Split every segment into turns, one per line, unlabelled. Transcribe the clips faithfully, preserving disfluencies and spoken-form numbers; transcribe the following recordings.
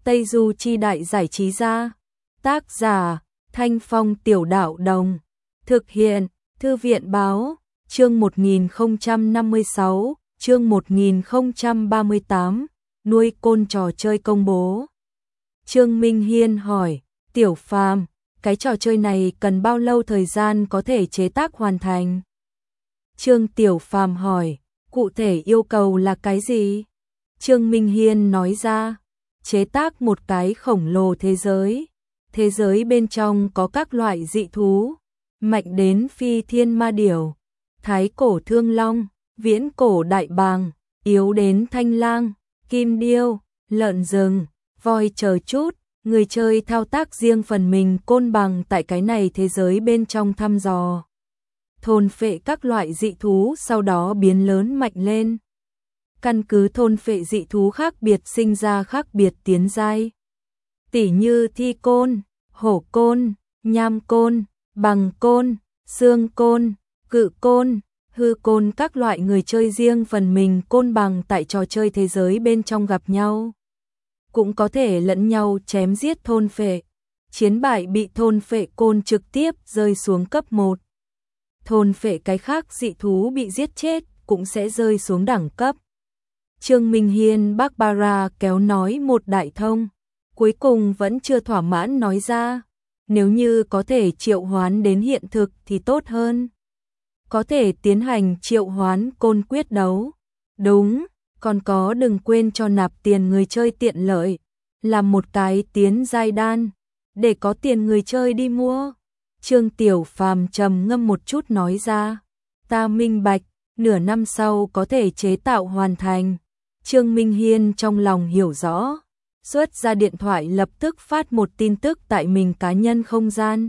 Tây Du Chi Đại Giải Trí Gia. Tác giả Thanh Phong Tiểu Đạo Đồng. Thực hiện Thư viện Báo. Chương một nghìn không trăm năm mươi sáu, chương một nghìn không trăm ba mươi tám, nuôi côn trò chơi công bố. Trương Minh Hiên hỏi, Tiểu Phàm, cái trò chơi này cần bao lâu thời gian có thể chế tác hoàn thành? Trương Tiểu Phàm hỏi, cụ thể yêu cầu là cái gì? Trương Minh Hiên nói ra, chế tác một cái khổng lồ thế giới. Thế giới bên trong có các loại dị thú, mạnh đến phi thiên ma điểu, thái cổ thương long, viễn cổ đại bàng, yếu đến thanh lang, kim điêu, lợn rừng, voi chờ chút. Người chơi thao tác riêng phần mình côn bằng tại cái này thế giới bên trong thăm dò, thôn phệ các loại dị thú, sau đó biến lớn mạnh lên. Căn cứ thôn phệ dị thú khác biệt sinh ra khác biệt tiến giai. Tỉ như thi côn, hổ côn, nham côn, bằng côn, xương côn, cự côn, hư côn, các loại người chơi riêng phần mình côn bằng tại trò chơi thế giới bên trong gặp nhau. Cũng có thể lẫn nhau chém giết thôn phệ. Chiến bại bị thôn phệ côn trực tiếp rơi xuống cấp một. Thôn phệ cái khác dị thú bị giết chết cũng sẽ rơi xuống đẳng cấp. Trương Minh Hiên Barbara kéo nói một đại thông, cuối cùng vẫn chưa thỏa mãn nói ra, nếu như có thể triệu hoán đến hiện thực thì tốt hơn. Có thể tiến hành triệu hoán côn quyết đấu. Đúng, còn có đừng quên cho nạp tiền người chơi tiện lợi, làm một cái tiến giai đan, để có tiền người chơi đi mua. Trương Tiểu Phàm trầm ngâm một chút nói ra, ta minh bạch, nửa năm sau có thể chế tạo hoàn thành. Trương Minh Hiên trong lòng hiểu rõ, xuất ra điện thoại lập tức phát một tin tức tại mình cá nhân không gian.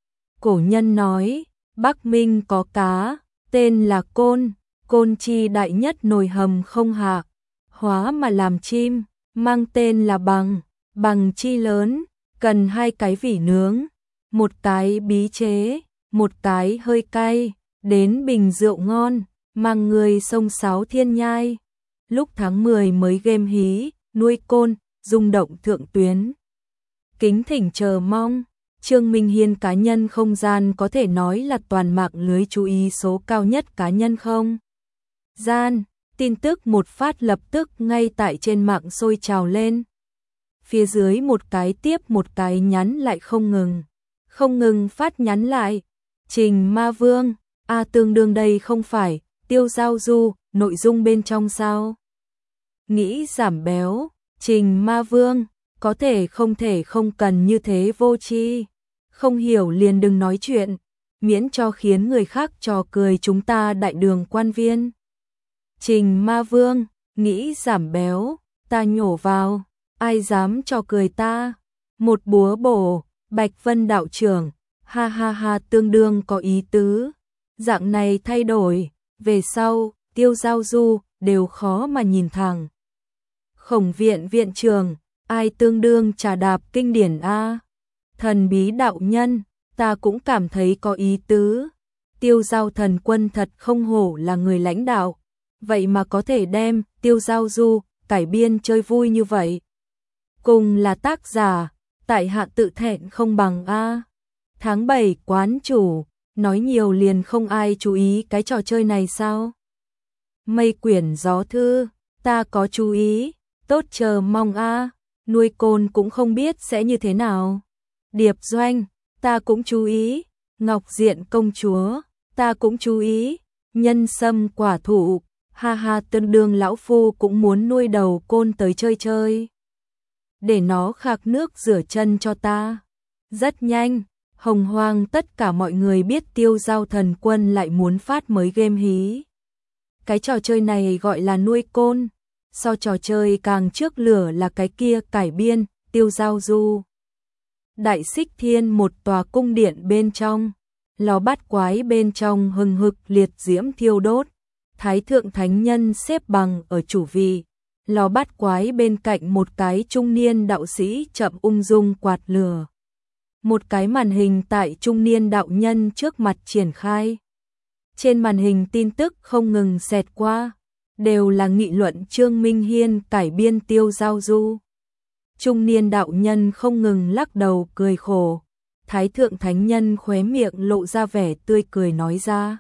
Cổ nhân nói, Bắc Minh có cá, tên là côn, côn chi đại nhất nồi hầm không hạ, hóa mà làm chim, mang tên là bằng, bằng chi lớn, cần hai cái vỉ nướng, một cái bí chế, một cái hơi cay, đến bình rượu ngon, mang người sông Sáo Thiên Nhai. Lúc tháng mười mới game hí, nuôi côn, rung động thượng tuyến. Kính thỉnh chờ mong. Trương Minh Hiên cá nhân không gian có thể nói là toàn mạng lưới chú ý số cao nhất cá nhân không gian. Tin tức một phát lập tức ngay tại trên mạng sôi trào lên. Phía dưới một cái tiếp một cái nhắn lại không ngừng. Không ngừng phát nhắn lại. Trình Ma Vương, a tương đương đây không phải, Tiêu Giao Du, nội dung bên trong sao? Nghĩ giảm béo, Trình Ma Vương, có thể không thể không cần như thế vô tri. Không hiểu liền đừng nói chuyện, miễn cho khiến người khác trò cười chúng ta đại đường quan viên. Trình Ma Vương, nghĩ giảm béo, ta nhổ vào, ai dám trò cười ta? Một búa bổ, Bạch Vân đạo trưởng, ha ha ha tương đương có ý tứ. Dạng này thay đổi, về sau, Tiêu Giao Du, đều khó mà nhìn thẳng. Khổng viện viện trường, ai tương đương trà đạp kinh điển a? Thần bí đạo nhân, ta cũng cảm thấy có ý tứ. Tiêu Giao thần quân thật không hổ là người lãnh đạo, vậy mà có thể đem Tiêu Giao Du cải biên chơi vui như vậy. Cùng là tác giả, tại hạ tự thẹn không bằng a. Tháng bảy quán chủ, nói nhiều liền không ai chú ý cái trò chơi này sao? Mây quyển gió thư, ta có chú ý, tốt chờ mong a. Nuôi côn cũng không biết sẽ như thế nào. Điệp doanh, ta cũng chú ý. Ngọc Diện công chúa, ta cũng chú ý. Nhân sâm quả thụ, ha ha tương đương lão phu cũng muốn nuôi đầu côn tới chơi chơi. Để nó khạc nước rửa chân cho ta. Rất nhanh, hồng hoang tất cả mọi người biết Tiêu Giao thần quân lại muốn phát mới game hí. Cái trò chơi này gọi là nuôi côn. So trò chơi càng trước lửa là cái kia cải biên, Tiêu Giao Du. Đại Xích Thiên một tòa cung điện bên trong, lò bát quái bên trong hừng hực liệt diễm thiêu đốt. Thái thượng thánh nhân xếp bằng ở chủ vị, lò bát quái bên cạnh một cái trung niên đạo sĩ chậm ung dung quạt lửa. Một cái màn hình tại trung niên đạo nhân trước mặt triển khai. Trên màn hình tin tức không ngừng xẹt qua, đều là nghị luận Trương Minh Hiên cải biên Tiêu Giao Du. Trung niên đạo nhân không ngừng lắc đầu cười khổ. Thái thượng thánh nhân khóe miệng lộ ra vẻ tươi cười nói ra.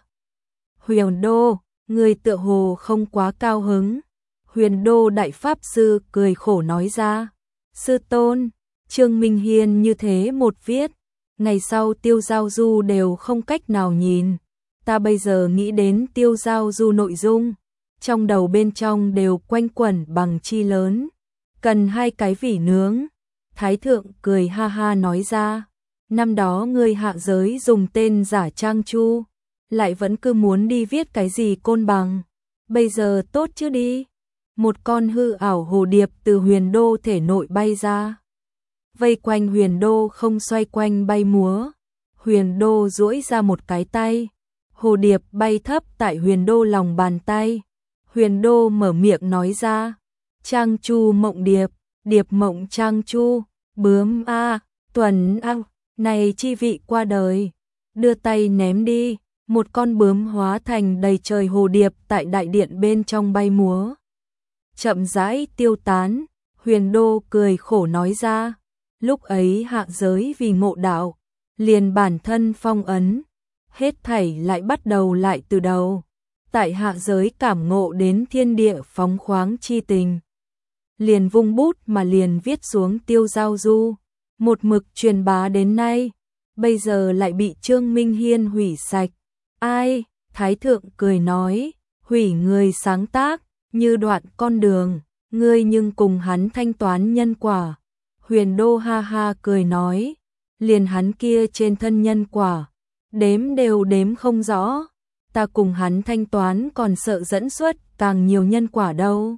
Huyền Đô, người tựa hồ không quá cao hứng. Huyền Đô đại pháp sư cười khổ nói ra. Sư tôn, Trương Minh Hiên như thế một viết, ngày sau Tiêu Giao Du đều không cách nào nhìn. Ta bây giờ nghĩ đến Tiêu Giao Du nội dung, trong đầu bên trong đều quanh quẩn bằng chi lớn. Cần hai cái vỉ nướng. Thái thượng cười ha ha nói ra. Năm đó ngươi hạ giới dùng tên giả Trang Chu, lại vẫn cứ muốn đi viết cái gì côn bằng. Bây giờ tốt chứ đi. Một con hư ảo hồ điệp từ Huyền Đô thể nội bay ra. Vây quanh Huyền Đô không xoay quanh bay múa. Huyền Đô duỗi ra một cái tay. Hồ điệp bay thấp tại Huyền Đô lòng bàn tay. Huyền Đô mở miệng nói ra. Trang Chu mộng điệp, điệp mộng Trang Chu, bướm a, tuần a, này chi vị qua đời. Đưa tay ném đi, một con bướm hóa thành đầy trời hồ điệp tại đại điện bên trong bay múa. Chậm rãi tiêu tán, Huyền Đô cười khổ nói ra. Lúc ấy hạ giới vì ngộ đạo, liền bản thân phong ấn, hết thảy lại bắt đầu lại từ đầu. Tại hạ giới cảm ngộ đến thiên địa phóng khoáng chi tình, liền vung bút mà liền viết xuống Tiêu Giao Du, một mực truyền bá đến nay, bây giờ lại bị Trương Minh Hiên hủy sạch. Ai? Thái thượng cười nói, hủy người sáng tác, như đoạn con đường, ngươi nhưng cùng hắn thanh toán nhân quả. Huyền Đô ha ha cười nói, liền hắn kia trên thân nhân quả, đếm đều đếm không rõ, ta cùng hắn thanh toán còn sợ dẫn xuất càng nhiều nhân quả đâu.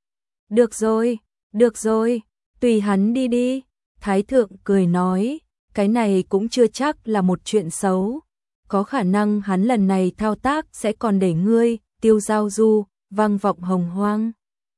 Được rồi, được rồi, tùy hắn đi đi. Thái thượng cười nói, cái này cũng chưa chắc là một chuyện xấu, có khả năng hắn lần này thao tác sẽ còn để ngươi, Tiêu Giao Du, vang vọng hồng hoang.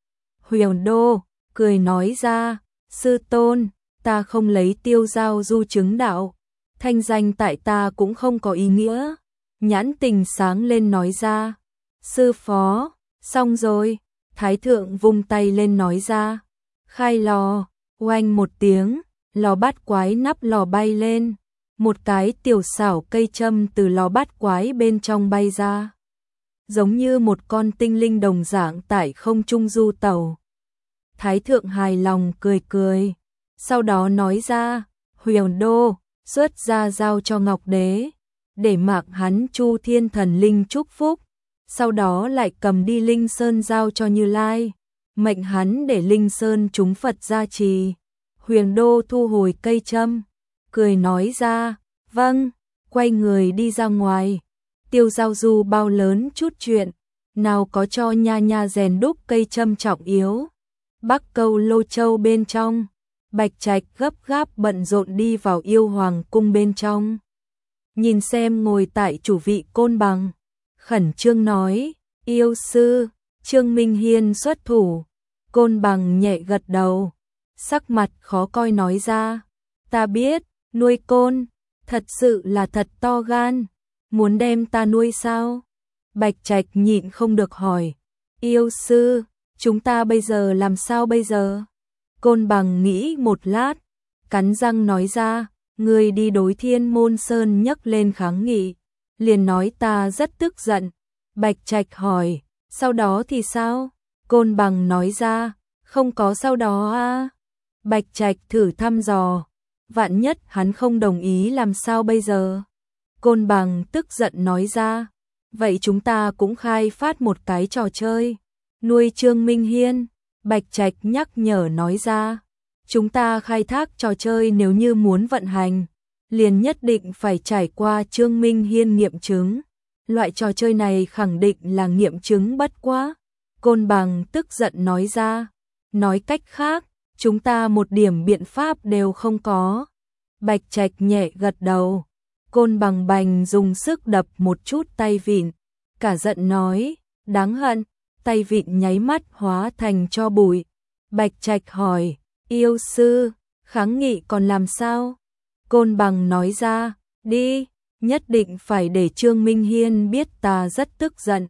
Huyền Đô, cười nói ra, sư tôn, ta không lấy Tiêu Giao Du chứng đạo, thanh danh tại ta cũng không có ý nghĩa. Nhãn tình sáng lên nói ra, sư phó, xong rồi. Thái thượng vung tay lên nói ra, khai lò, oanh một tiếng, lò bát quái nắp lò bay lên, một cái tiểu xảo cây châm từ lò bát quái bên trong bay ra, giống như một con tinh linh đồng dạng tại không trung du tàu. Thái thượng hài lòng cười cười, sau đó nói ra, Huyền Đô, xuất ra giao cho Ngọc Đế, để mặc hắn Chu Thiên Thần Linh chúc phúc. Sau đó lại cầm đi Linh Sơn giao cho Như Lai, mệnh hắn để Linh Sơn chúng Phật gia trì. Huyền Đô thu hồi cây châm, cười nói ra, vâng, quay người đi ra ngoài. Tiêu Giao Du bao lớn chút chuyện, nào có cho nha nha rèn đúc cây châm trọng yếu. Bắc Câu Lô Châu bên trong, Bạch Trạch gấp gáp bận rộn đi vào Yêu Hoàng cung bên trong. Nhìn xem ngồi tại chủ vị Côn Bằng, khẩn trương nói, yêu sư, Trương Minh Hiên xuất thủ. Côn Bằng nhẹ gật đầu, sắc mặt khó coi nói ra, ta biết, nuôi côn, thật sự là thật to gan, muốn đem ta nuôi sao? Bạch Trạch nhịn không được hỏi, yêu sư, chúng ta bây giờ làm sao bây giờ? Côn Bằng nghĩ một lát, cắn răng nói ra, ngươi đi đối Thiên Môn Sơn nhấc lên kháng nghị, liền nói ta rất tức giận. Bạch Trạch hỏi, sau đó thì sao? Côn Bằng nói ra, không có sau đó à? Bạch Trạch thử thăm dò, vạn nhất hắn không đồng ý làm sao bây giờ? Côn Bằng tức giận nói ra, vậy chúng ta cũng khai phát một cái trò chơi, nuôi Trương Minh Hiên. Bạch Trạch nhắc nhở nói ra, chúng ta khai thác trò chơi nếu như muốn vận hành, liền nhất định phải trải qua Trương Minh Hiên nghiệm chứng. Loại trò chơi này khẳng định là nghiệm chứng bất quá. Côn Bằng tức giận nói ra, nói cách khác, chúng ta một điểm biện pháp đều không có. Bạch Trạch nhẹ gật đầu, Côn Bằng bành dùng sức đập một chút tay vịn, cả giận nói, đáng hận, tay vịn nháy mắt hóa thành tro bụi. Bạch Trạch hỏi, yêu sư, kháng nghị còn làm sao? Côn Bằng nói ra, đi, nhất định phải để Trương Minh Hiên biết ta rất tức giận.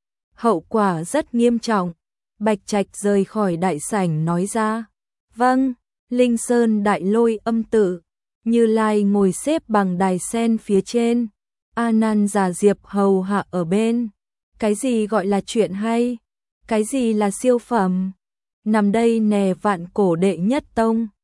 Hậu quả rất nghiêm trọng. Bạch Trạch rời khỏi đại sảnh nói ra, vâng, Linh Sơn Đại Lôi Âm Tự, Như Lai ngồi xếp bằng đài sen phía trên, A Nan già Diệp hầu hạ ở bên. Cái gì gọi là chuyện hay? Cái gì là siêu phẩm? Nằm đây nè vạn cổ đệ nhất tông.